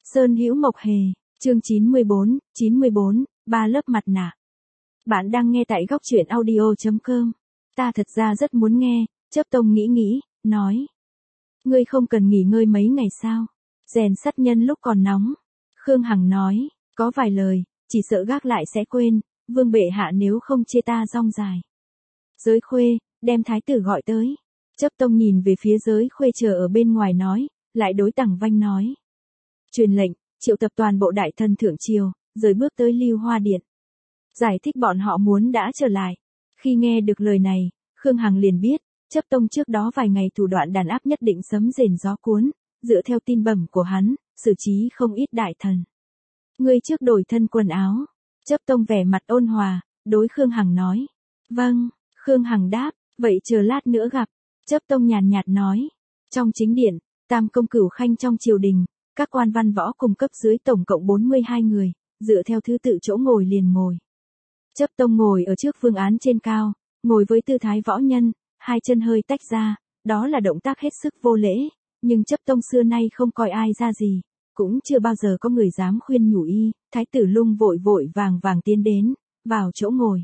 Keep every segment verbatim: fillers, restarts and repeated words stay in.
Sơn Hữu Mộc Hề, chương chín mươi bốn, chín mươi bốn, ba lớp mặt nạ. Bạn đang nghe tại góc truyện audio chấm com. Ta thật ra rất muốn nghe, Chấp Tông nghĩ nghĩ, nói. Ngươi không cần nghỉ ngơi mấy ngày sao? Rèn sắt nhân lúc còn nóng. Khương Hằng nói, có vài lời, chỉ sợ gác lại sẽ quên, vương bệ hạ nếu không chê ta rong dài. Giới Khuê, đem thái tử gọi tới. Chấp Tông nhìn về phía Giới Khuê chờ ở bên ngoài nói, lại đối Tằng Vanh nói. Truyền lệnh, triệu tập toàn bộ đại thần thượng triều, rồi bước tới Lưu Hoa Điện. Giải thích bọn họ muốn đã trở lại. Khi nghe được lời này, Khương Hằng liền biết, Chấp Tông trước đó vài ngày thủ đoạn đàn áp nhất định sấm rền gió cuốn, dựa theo tin bẩm của hắn, xử trí không ít đại thần. Ngươi trước đổi thân quần áo. Chấp Tông vẻ mặt ôn hòa, đối Khương Hằng nói. Vâng, Khương Hằng đáp, vậy chờ lát nữa gặp. Chấp Tông nhàn nhạt nói. Trong chính điện, Tam Công Cửu Khanh trong triều đình, các quan văn võ cùng cấp dưới tổng cộng bốn mươi hai người, dựa theo thứ tự chỗ ngồi liền ngồi. Chấp Tông ngồi ở trước vương án trên cao, ngồi với tư thái võ nhân, hai chân hơi tách ra, đó là động tác hết sức vô lễ, nhưng Chấp Tông xưa nay không coi ai ra gì, cũng chưa bao giờ có người dám khuyên nhủ y. Thái tử Lung vội vội vàng vàng tiến đến, vào chỗ ngồi.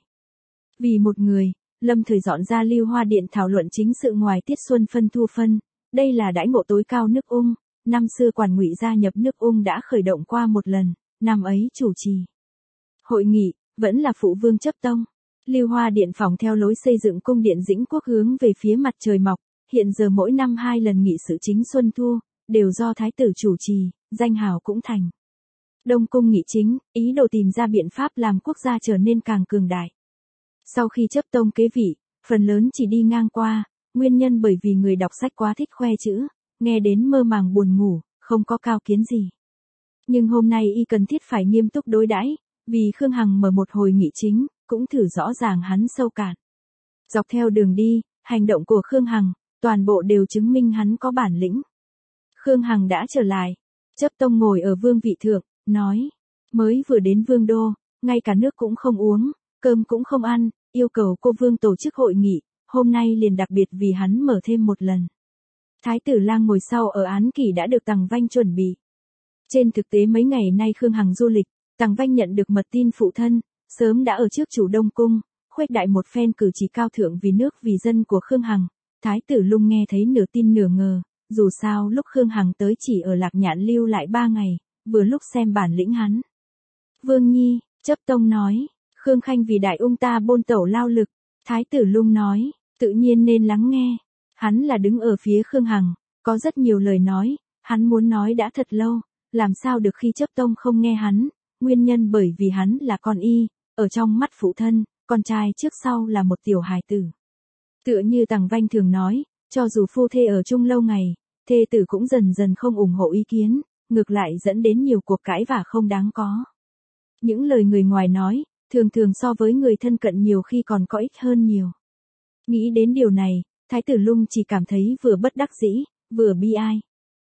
Vì một người, lâm thời dọn ra Lưu Hoa Điện thảo luận chính sự ngoài tiết xuân phân thu phân, đây là đãi ngộ tối cao nước Ung. Năm xưa Quản Ngụy gia nhập nước Ung đã khởi động qua một lần, năm ấy chủ trì hội nghị, vẫn là phụ vương Chấp Tông. Lưu Hoa Điện phòng theo lối xây dựng cung điện Dĩnh Quốc hướng về phía mặt trời mọc, hiện giờ mỗi năm hai lần nghị sự chính xuân thu, đều do thái tử chủ trì, danh hào cũng thành. Đông cung nghị chính, ý đồ tìm ra biện pháp làm quốc gia trở nên càng cường đại. Sau khi Chấp Tông kế vị, phần lớn chỉ đi ngang qua, nguyên nhân bởi vì người đọc sách quá thích khoe chữ, nghe đến mơ màng buồn ngủ, không có cao kiến gì. Nhưng hôm nay y cần thiết phải nghiêm túc đối đãi, vì Khương Hằng mở một hồi nghị chính, cũng thử rõ ràng hắn sâu cạn. Dọc theo đường đi, hành động của Khương Hằng, toàn bộ đều chứng minh hắn có bản lĩnh. Khương Hằng đã trở lại. Chấp Tông ngồi ở vương vị thượng, nói. Mới vừa đến vương đô, ngay cả nước cũng không uống, cơm cũng không ăn, yêu cầu cô vương tổ chức hội nghị, hôm nay liền đặc biệt vì hắn mở thêm một lần. Thái tử Lang ngồi sau ở án kỷ đã được Tằng Vanh chuẩn bị. Trên thực tế mấy ngày nay Khương Hằng du lịch, Tằng Vanh nhận được mật tin phụ thân, sớm đã ở trước chủ Đông Cung, khuếch đại một phen cử chỉ cao thượng vì nước vì dân của Khương Hằng. Thái tử Lung nghe thấy nửa tin nửa ngờ, dù sao lúc Khương Hằng tới chỉ ở Lạc Nhạn lưu lại ba ngày, vừa lúc xem bản lĩnh hắn. Vương Nhi, Chấp Tông nói, Khương Khanh vì đại ung ta bôn tẩu lao lực. Thái tử Lung nói, tự nhiên nên lắng nghe. Hắn là đứng ở phía Khương Hằng, có rất nhiều lời nói, hắn muốn nói đã thật lâu, làm sao được khi Chấp Tông không nghe hắn, nguyên nhân bởi vì hắn là con y, ở trong mắt phụ thân, con trai trước sau là một tiểu hài tử. Tựa như Tằng Vanh thường nói, cho dù phu thê ở chung lâu ngày, thê tử cũng dần dần không ủng hộ ý kiến, ngược lại dẫn đến nhiều cuộc cãi vả không đáng có. Những lời người ngoài nói, thường thường so với người thân cận nhiều khi còn có ích hơn nhiều. Nghĩ đến điều này, Thái tử Lung chỉ cảm thấy vừa bất đắc dĩ, vừa bi ai.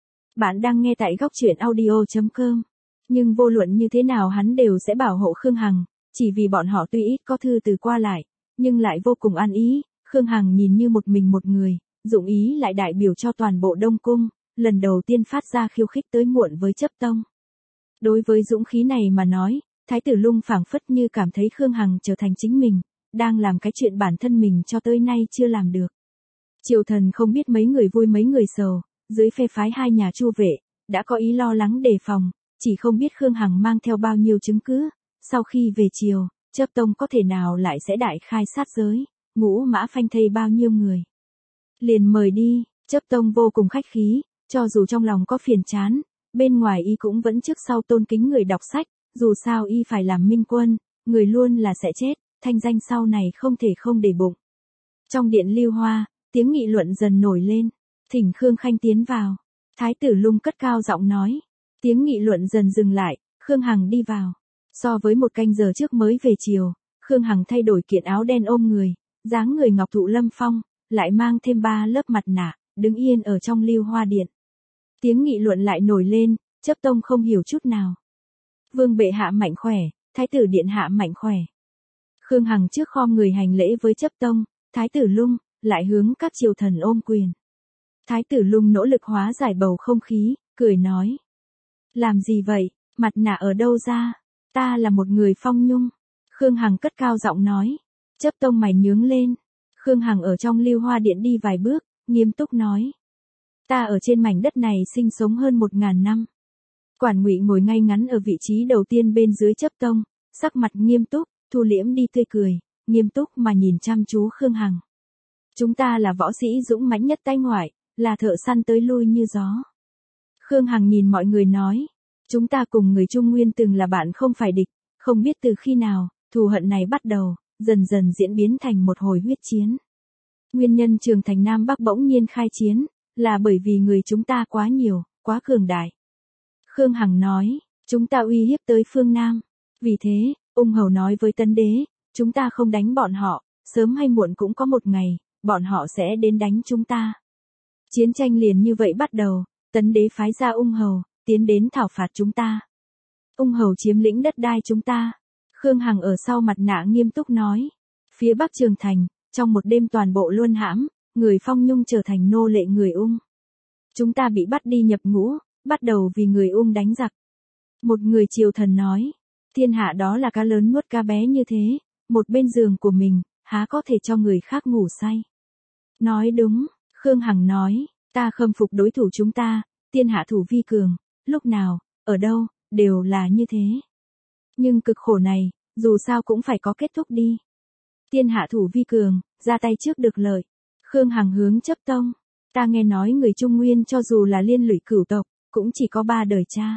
Bạn đang nghe tại góc truyện audio chấm com. Nhưng vô luận như thế nào hắn đều sẽ bảo hộ Khương Hằng, chỉ vì bọn họ tuy ít có thư từ qua lại, nhưng lại vô cùng an ý. Khương Hằng nhìn như một mình một người, dụng ý lại đại biểu cho toàn bộ Đông Cung, lần đầu tiên phát ra khiêu khích tới muộn với Chấp Tông. Đối với dũng khí này mà nói, Thái tử Lung phảng phất như cảm thấy Khương Hằng trở thành chính mình, đang làm cái chuyện bản thân mình cho tới nay chưa làm được. Triều thần không biết mấy người vui mấy người sầu, dưới phe phái hai nhà Chu vệ, đã có ý lo lắng đề phòng, chỉ không biết Khương Hằng mang theo bao nhiêu chứng cứ, sau khi về triều, Chấp Tông có thể nào lại sẽ đại khai sát giới, ngũ mã phanh thây bao nhiêu người. Liền mời đi, Chấp Tông vô cùng khách khí, cho dù trong lòng có phiền chán, bên ngoài y cũng vẫn trước sau tôn kính người đọc sách, dù sao y phải làm minh quân, người luôn là sẽ chết, thanh danh sau này không thể không để bụng. Trong điện Lưu Hoa, tiếng nghị luận dần nổi lên, thỉnh Khương Khanh tiến vào. Thái tử Lung cất cao giọng nói, tiếng nghị luận dần dừng lại, Khương Hằng đi vào. So với một canh giờ trước mới về chiều, Khương Hằng thay đổi kiện áo đen ôm người, dáng người ngọc thụ lâm phong, lại mang thêm ba lớp mặt nạ, đứng yên ở trong Lưu Hoa Điện. Tiếng nghị luận lại nổi lên, Chấp Tông không hiểu chút nào. Vương bệ hạ mạnh khỏe, thái tử điện hạ mạnh khỏe. Khương Hằng trước khom người hành lễ với Chấp Tông, Thái tử Lung, lại hướng các triều thần ôm quyền. Thái tử Lung nỗ lực hóa giải bầu không khí, cười nói. Làm gì vậy, mặt nạ ở đâu ra? Ta là một người Phong Nhung. Khương Hằng cất cao giọng nói. Chấp tông mày nhướng lên. Khương Hằng ở trong Lưu Hoa Điện đi vài bước, nghiêm túc nói. Ta ở trên mảnh đất này sinh sống hơn một ngàn năm. Quản Ngụy ngồi ngay ngắn ở vị trí đầu tiên bên dưới chấp tông, sắc mặt nghiêm túc, thu liễm đi tươi cười, nghiêm túc mà nhìn chăm chú Khương Hằng. Chúng ta là võ sĩ dũng mãnh nhất tay ngoại, là thợ săn tới lui như gió. Khương Hằng nhìn mọi người nói, chúng ta cùng người Trung Nguyên từng là bạn không phải địch, không biết từ khi nào, thù hận này bắt đầu, dần dần diễn biến thành một hồi huyết chiến. Nguyên nhân Trường Thành Nam Bắc bỗng nhiên khai chiến, là bởi vì người chúng ta quá nhiều, quá cường đại. Khương Hằng nói, chúng ta uy hiếp tới phương Nam. Vì thế, Ung Hầu nói với Tấn Đế, chúng ta không đánh bọn họ, sớm hay muộn cũng có một ngày, bọn họ sẽ đến đánh chúng ta. Chiến tranh liền như vậy bắt đầu, Tấn Đế phái ra Ung Hầu, tiến đến thảo phạt chúng ta. Ung Hầu chiếm lĩnh đất đai chúng ta. Khương Hằng ở sau mặt nạ nghiêm túc nói, phía Bắc Trường Thành, trong một đêm toàn bộ luân hãm, người Phong Nhung trở thành nô lệ người Ung. Chúng ta bị bắt đi nhập ngũ, bắt đầu vì người Ung đánh giặc. Một người triều thần nói, thiên hạ đó là cá lớn nuốt cá bé như thế, một bên giường của mình, há có thể cho người khác ngủ say. Nói đúng, Khương Hằng nói, ta khâm phục đối thủ chúng ta, tiên hạ thủ vi cường, lúc nào, ở đâu, đều là như thế. Nhưng cực khổ này, dù sao cũng phải có kết thúc đi. Tiên hạ thủ vi cường, ra tay trước được lợi. Khương Hằng hướng chấp tông. Ta nghe nói người Trung Nguyên cho dù là liên lụy cửu tộc, cũng chỉ có ba đời cha.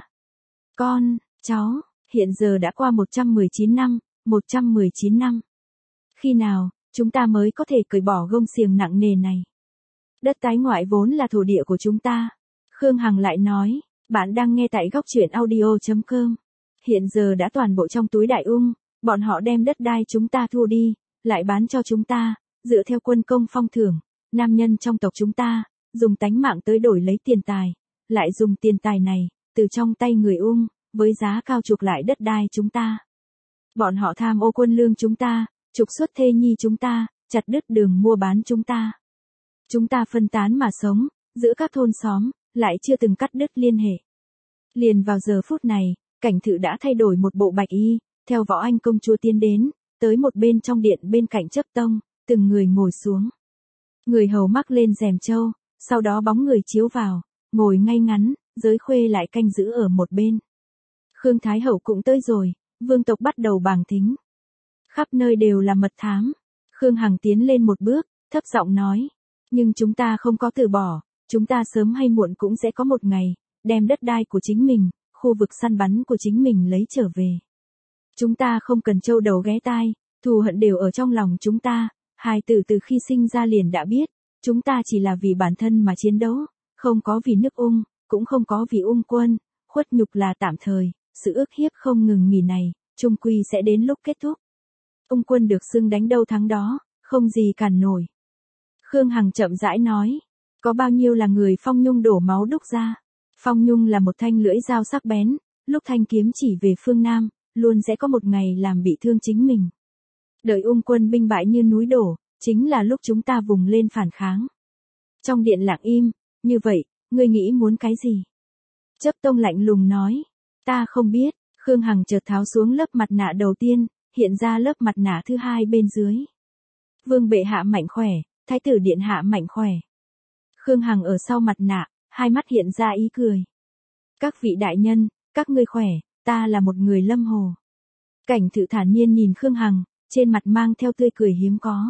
Con, cháu, hiện giờ đã qua một trăm mười chín năm, một trăm mười chín năm. Khi nào, chúng ta mới có thể cởi bỏ gông xiềng nặng nề này? Đất tái ngoại vốn là thổ địa của chúng ta. Khương Hằng lại nói, bạn đang nghe tại góc truyện audio chấm com. Hiện giờ đã toàn bộ trong túi Đại Ung, bọn họ đem đất đai chúng ta thu đi, lại bán cho chúng ta, dựa theo quân công phong thưởng, nam nhân trong tộc chúng ta, dùng tánh mạng tới đổi lấy tiền tài, lại dùng tiền tài này, từ trong tay người Ung, với giá cao chuộc lại đất đai chúng ta. Bọn họ tham ô quân lương chúng ta, trục xuất thê nhi chúng ta, chặt đứt đường mua bán chúng ta. Chúng ta phân tán mà sống, giữa các thôn xóm, lại chưa từng cắt đứt liên hệ. Liền vào giờ phút này, cảnh thự đã thay đổi một bộ bạch y, theo Võ Anh công chúa tiến đến, tới một bên trong điện bên cạnh chấp tông, từng người ngồi xuống. Người hầu mắc lên rèm châu, sau đó bóng người chiếu vào, ngồi ngay ngắn, giới khuê lại canh giữ ở một bên. Khương Thái Hậu cũng tới rồi, vương tộc bắt đầu bàng thính. Khắp nơi đều là mật thám. Khương Hằng tiến lên một bước, thấp giọng nói, nhưng chúng ta không có từ bỏ, chúng ta sớm hay muộn cũng sẽ có một ngày, đem đất đai của chính mình, khu vực săn bắn của chính mình lấy trở về. Chúng ta không cần trâu đầu ghé tai, thù hận đều ở trong lòng chúng ta, hài tử từ khi sinh ra liền đã biết, chúng ta chỉ là vì bản thân mà chiến đấu, không có vì nước Ung, cũng không có vì Ung quân, khuất nhục là tạm thời, sự ức hiếp không ngừng nghỉ này, chung quy sẽ đến lúc kết thúc. Ung quân được xưng đánh đâu thắng đó, không gì cản nổi. Khương Hằng chậm rãi nói, có bao nhiêu là người Phong Nhung đổ máu đúc ra. Phong Nhung là một thanh lưỡi dao sắc bén, lúc thanh kiếm chỉ về phương Nam, luôn sẽ có một ngày làm bị thương chính mình. Đợi Ung quân binh bại như núi đổ, chính là lúc chúng ta vùng lên phản kháng. Trong điện lặng im, như vậy, ngươi nghĩ muốn cái gì? Chấp tông lạnh lùng nói, ta không biết. Khương Hằng chợt tháo xuống lớp mặt nạ đầu tiên, hiện ra lớp mặt nạ thứ hai bên dưới. Vương bệ hạ mạnh khỏe, thái tử điện hạ mạnh khỏe. Khương Hằng ở sau mặt nạ, hai mắt hiện ra ý cười. Các vị đại nhân, các ngươi khỏe, ta là một người lâm hồ. Cảnh thự thản nhiên nhìn Khương Hằng, trên mặt mang theo tươi cười hiếm có.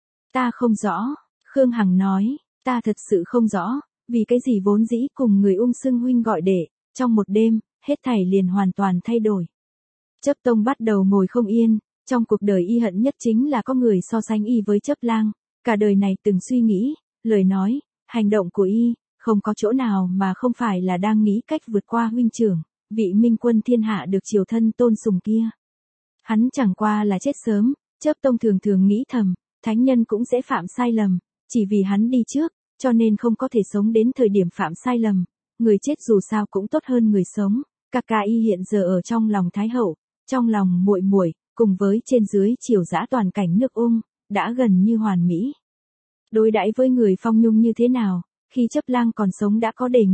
Ta không rõ, Khương Hằng nói, ta thật sự không rõ, vì cái gì vốn dĩ cùng người Ung xưng huynh gọi đệ, trong một đêm, hết thảy liền hoàn toàn thay đổi. Chấp tông bắt đầu ngồi không yên, trong cuộc đời y hận nhất chính là có người so sánh y với chấp lang, cả đời này từng suy nghĩ, lời nói, hành động của y, không có chỗ nào mà không phải là đang nghĩ cách vượt qua huynh trưởng, vị minh quân thiên hạ được triều thân tôn sùng kia. Hắn chẳng qua là chết sớm, chấp tông thường thường nghĩ thầm, thánh nhân cũng sẽ phạm sai lầm, chỉ vì hắn đi trước, cho nên không có thể sống đến thời điểm phạm sai lầm, người chết dù sao cũng tốt hơn người sống. Ca ca y hiện giờ ở trong lòng Thái Hậu, trong lòng muội muội, cùng với trên dưới triều dã toàn cảnh nước Ung, đã gần như hoàn mỹ. Đối đãi với người Phong Nhung như thế nào, khi chấp lang còn sống đã có đề nghị,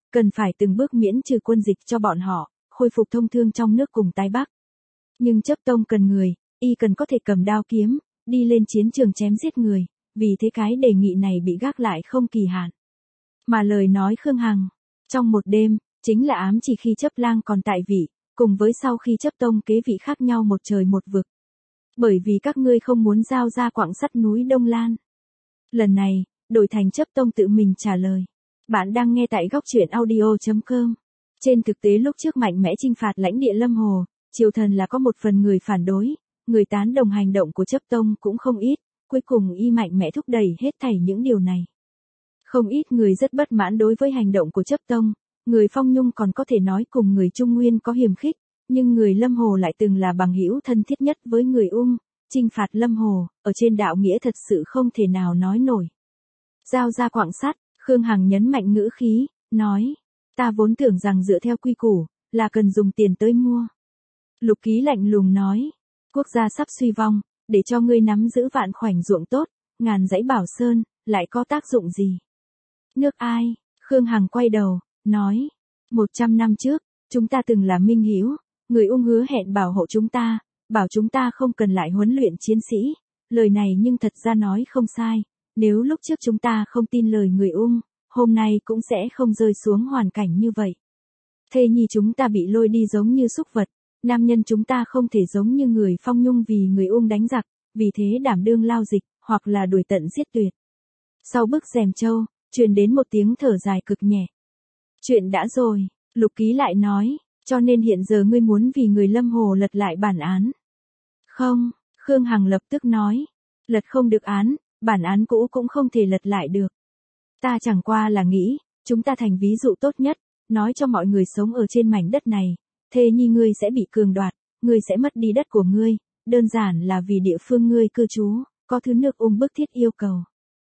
cần phải từng bước miễn trừ quân dịch cho bọn họ, khôi phục thông thương trong nước cùng Tái Bắc. Nhưng chấp tông cần người, y cần có thể cầm đao kiếm, đi lên chiến trường chém giết người, vì thế cái đề nghị này bị gác lại không kỳ hạn. Mà lời nói Khương Hằng, trong một đêm, chính là ám chỉ khi chấp lang còn tại vị, cùng với sau khi chấp tông kế vị khác nhau một trời một vực. Bởi vì các ngươi không muốn giao ra quặng sắt núi Đông Lan. Lần này, đổi thành chấp tông tự mình trả lời. Bạn đang nghe tại góc truyện audio chấm com. Trên thực tế lúc trước mạnh mẽ chinh phạt lãnh địa Lâm Hồ, triều thần là có một phần người phản đối, người tán đồng hành động của chấp tông cũng không ít, cuối cùng y mạnh mẽ thúc đẩy hết thảy những điều này. Không ít người rất bất mãn đối với hành động của chấp tông, người Phong Nhung còn có thể nói cùng người Trung Nguyên có hiềm khích, nhưng người Lâm Hồ lại từng là bằng hữu thân thiết nhất với người Ung, chinh phạt Lâm Hồ, ở trên đạo nghĩa thật sự không thể nào nói nổi. Giao ra quặng sắt, Khương Hằng nhấn mạnh ngữ khí, nói, ta vốn tưởng rằng dựa theo quy củ, là cần dùng tiền tới mua. Lục Ký lạnh lùng nói, quốc gia sắp suy vong, để cho ngươi nắm giữ vạn khoảnh ruộng tốt, ngàn dãy bảo sơn, lại có tác dụng gì? Nước ai? Khương Hằng quay đầu, nói, một trăm năm trước, chúng ta từng là minh hữu, người Ung hứa hẹn bảo hộ chúng ta, bảo chúng ta không cần lại huấn luyện chiến sĩ, lời này nhưng thật ra nói không sai, nếu lúc trước chúng ta không tin lời người Ung, hôm nay cũng sẽ không rơi xuống hoàn cảnh như vậy. Thê nhi chúng ta bị lôi đi giống như súc vật, nam nhân chúng ta không thể giống như người Phong Nhung vì người Ung đánh giặc, vì thế đảm đương lao dịch, hoặc là đuổi tận giết tuyệt. Sau bức rèm châu, truyền đến một tiếng thở dài cực nhẹ. Chuyện đã rồi, Lục Ký lại nói, cho nên hiện giờ ngươi muốn vì người Lâm Hồ lật lại bản án. Không, Khương Hằng lập tức nói, lật không được án, bản án cũ cũng không thể lật lại được. Ta chẳng qua là nghĩ, chúng ta thành ví dụ tốt nhất, nói cho mọi người sống ở trên mảnh đất này, thê nhi ngươi sẽ bị cường đoạt, ngươi sẽ mất đi đất của ngươi, đơn giản là vì địa phương ngươi cư trú, có thứ nước Ung bức thiết yêu cầu.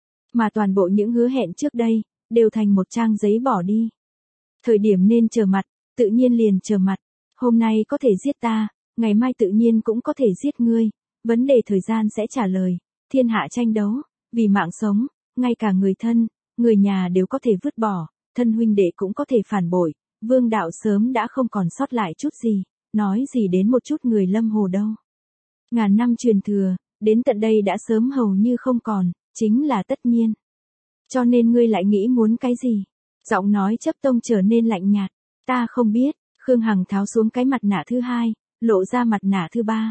Mà toàn bộ những hứa hẹn trước đây, đều thành một trang giấy bỏ đi. Thời điểm nên trở mặt, tự nhiên liền trở mặt, hôm nay có thể giết ta, ngày mai tự nhiên cũng có thể giết ngươi, vấn đề thời gian sẽ trả lời, thiên hạ tranh đấu, vì mạng sống, ngay cả người thân, người nhà đều có thể vứt bỏ, thân huynh đệ cũng có thể phản bội, vương đạo sớm đã không còn sót lại chút gì, nói gì đến một chút người Lâm Hồ đâu. Ngàn năm truyền thừa, đến tận đây đã sớm hầu như không còn, chính là tất nhiên. Cho nên ngươi lại nghĩ muốn cái gì? Giọng nói chấp tông trở nên lạnh nhạt, ta không biết, Khương Hằng tháo xuống cái mặt nạ thứ hai, lộ ra mặt nạ thứ ba.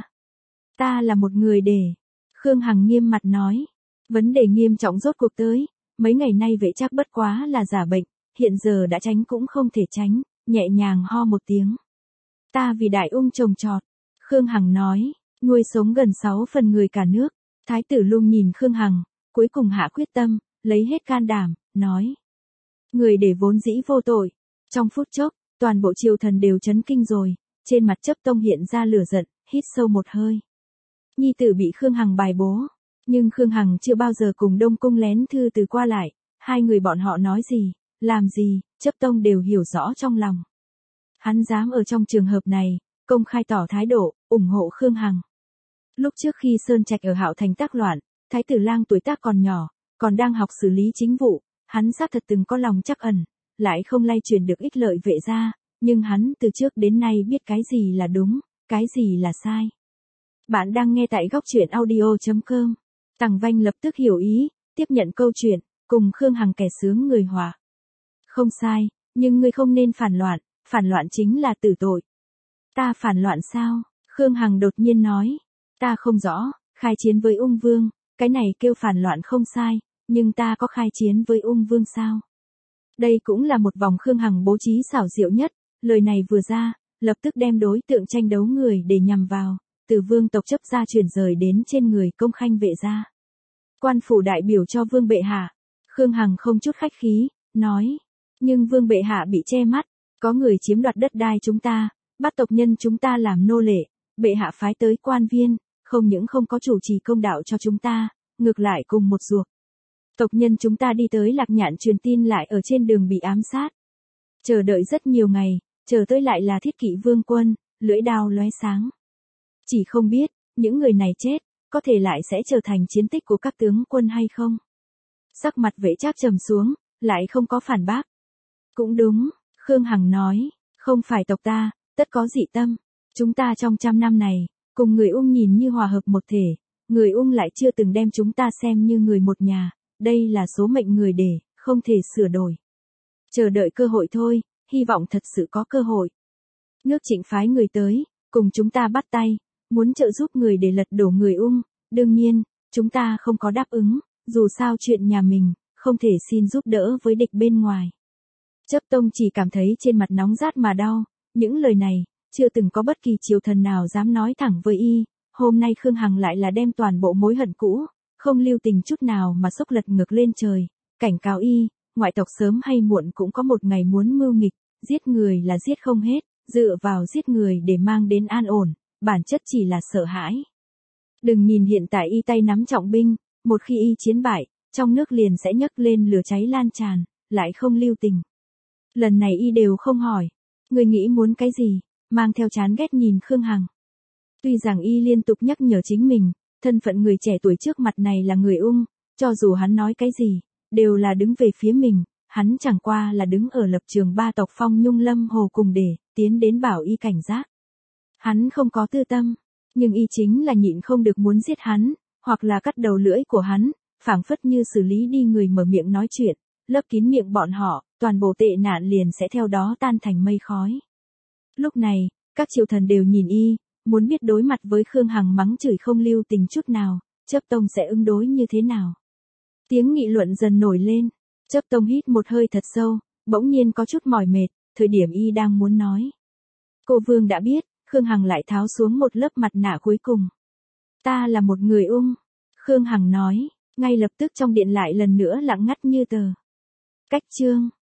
Ta là một người để. Khương Hằng nghiêm mặt nói, vấn đề nghiêm trọng rốt cuộc tới, mấy ngày nay vệ Trác bất quá là giả bệnh, hiện giờ đã tránh cũng không thể tránh, nhẹ nhàng ho một tiếng. Ta vì Đại Ung trồng trọt, Khương Hằng nói, nuôi sống gần sáu phần người cả nước. Thái tử Lung nhìn Khương Hằng, cuối cùng hạ quyết tâm, lấy hết can đảm, nói. Người để vốn dĩ vô tội. Trong phút chốc, toàn bộ triều thần đều chấn kinh rồi, trên mặt chấp tông hiện ra lửa giận, hít sâu một hơi. Nhi tử bị Khương Hằng bài bố, nhưng Khương Hằng chưa bao giờ cùng Đông Cung lén thư từ qua lại, hai người bọn họ nói gì, làm gì, chấp tông đều hiểu rõ trong lòng. Hắn dám ở trong trường hợp này, công khai tỏ thái độ, ủng hộ Khương Hằng. Lúc trước khi Sơn Trạch ở Hạo Thành tác loạn, Thái tử Lang tuổi tác còn nhỏ, còn đang học xử lý chính vụ, hắn xác thật từng có lòng trắc ẩn, lại không lay truyền được ích lợi vệ gia, nhưng hắn từ trước đến nay biết cái gì là đúng, cái gì là sai. Bạn đang nghe tại góc truyện audio chấm com. Tằng Vanh lập tức hiểu ý, tiếp nhận câu chuyện, cùng Khương Hằng kẻ sướng người họa. Không sai, nhưng ngươi không nên phản loạn, phản loạn chính là tử tội. Ta phản loạn sao? Khương Hằng đột nhiên nói. Ta không rõ, khai chiến với Ung Vương, cái này kêu phản loạn không sai, nhưng ta có khai chiến với Ung Vương sao? Đây cũng là một vòng Khương Hằng bố trí xảo diệu nhất, lời này vừa ra, lập tức đem đối tượng tranh đấu người để nhằm vào, từ vương tộc chấp gia chuyển rời đến trên người công khanh vệ gia. Quan phủ đại biểu cho vương bệ hạ, Khương Hằng không chút khách khí, nói, nhưng vương bệ hạ bị che mắt, có người chiếm đoạt đất đai chúng ta, bắt tộc nhân chúng ta làm nô lệ, bệ hạ phái tới quan viên, không những không có chủ trì công đạo cho chúng ta, ngược lại cùng một ruột. Tộc nhân chúng ta đi tới Lạc Nhạn truyền tin lại ở trên đường bị ám sát. Chờ đợi rất nhiều ngày, chờ tới lại là Thiết Kỵ Vương quân, lưỡi đao lóe sáng. Chỉ không biết, những người này chết, có thể lại sẽ trở thành chiến tích của các tướng quân hay không? Sắc mặt Vệ Trác trầm xuống, lại không có phản bác. Cũng đúng, Khương Hằng nói, không phải tộc ta, tất có dị tâm. Chúng ta trong trăm năm này, cùng người Ung nhìn như hòa hợp một thể, người Ung lại chưa từng đem chúng ta xem như người một nhà, đây là số mệnh người để, không thể sửa đổi. Chờ đợi cơ hội thôi, hy vọng thật sự có cơ hội. Nước Trịnh phái người tới, cùng chúng ta bắt tay, muốn trợ giúp người để lật đổ người Ung, đương nhiên, chúng ta không có đáp ứng, dù sao chuyện nhà mình, không thể xin giúp đỡ với địch bên ngoài. Chấp Tông chỉ cảm thấy trên mặt nóng rát mà đau, những lời này, chưa từng có bất kỳ triều thần nào dám nói thẳng với y, hôm nay Khương Hằng lại là đem toàn bộ mối hận cũ, không lưu tình chút nào mà xốc lật ngược lên trời, cảnh cáo y, ngoại tộc sớm hay muộn cũng có một ngày muốn mưu nghịch, giết người là giết không hết, dựa vào giết người để mang đến an ổn, bản chất chỉ là sợ hãi. Đừng nhìn hiện tại y tay nắm trọng binh, một khi y chiến bại, trong nước liền sẽ nhấc lên lửa cháy lan tràn, lại không lưu tình. Lần này y đều không hỏi, người nghĩ muốn cái gì, mang theo chán ghét nhìn Khương Hằng. Tuy rằng y liên tục nhắc nhở chính mình, thân phận người trẻ tuổi trước mặt này là người Ung, cho dù hắn nói cái gì, đều là đứng về phía mình, hắn chẳng qua là đứng ở lập trường ba tộc Phong Nhung Lâm Hồ cùng để, tiến đến bảo y cảnh giác. Hắn không có tư tâm, nhưng y chính là nhịn không được muốn giết hắn, hoặc là cắt đầu lưỡi của hắn, phảng phất như xử lý đi người mở miệng nói chuyện, lấp kín miệng bọn họ, toàn bộ tệ nạn liền sẽ theo đó tan thành mây khói. Lúc này, các triều thần đều nhìn y, muốn biết đối mặt với Khương Hằng mắng chửi không lưu tình chút nào, Chấp Tông sẽ ứng đối như thế nào. Tiếng nghị luận dần nổi lên, Chấp Tông hít một hơi thật sâu, bỗng nhiên có chút mỏi mệt, thời điểm y đang muốn nói. Cô Vương đã biết, Khương Hằng lại tháo xuống một lớp mặt nạ cuối cùng. Ta là một người Ung, Khương Hằng nói, ngay lập tức trong điện lại lần nữa lặng ngắt như tờ. Cách chương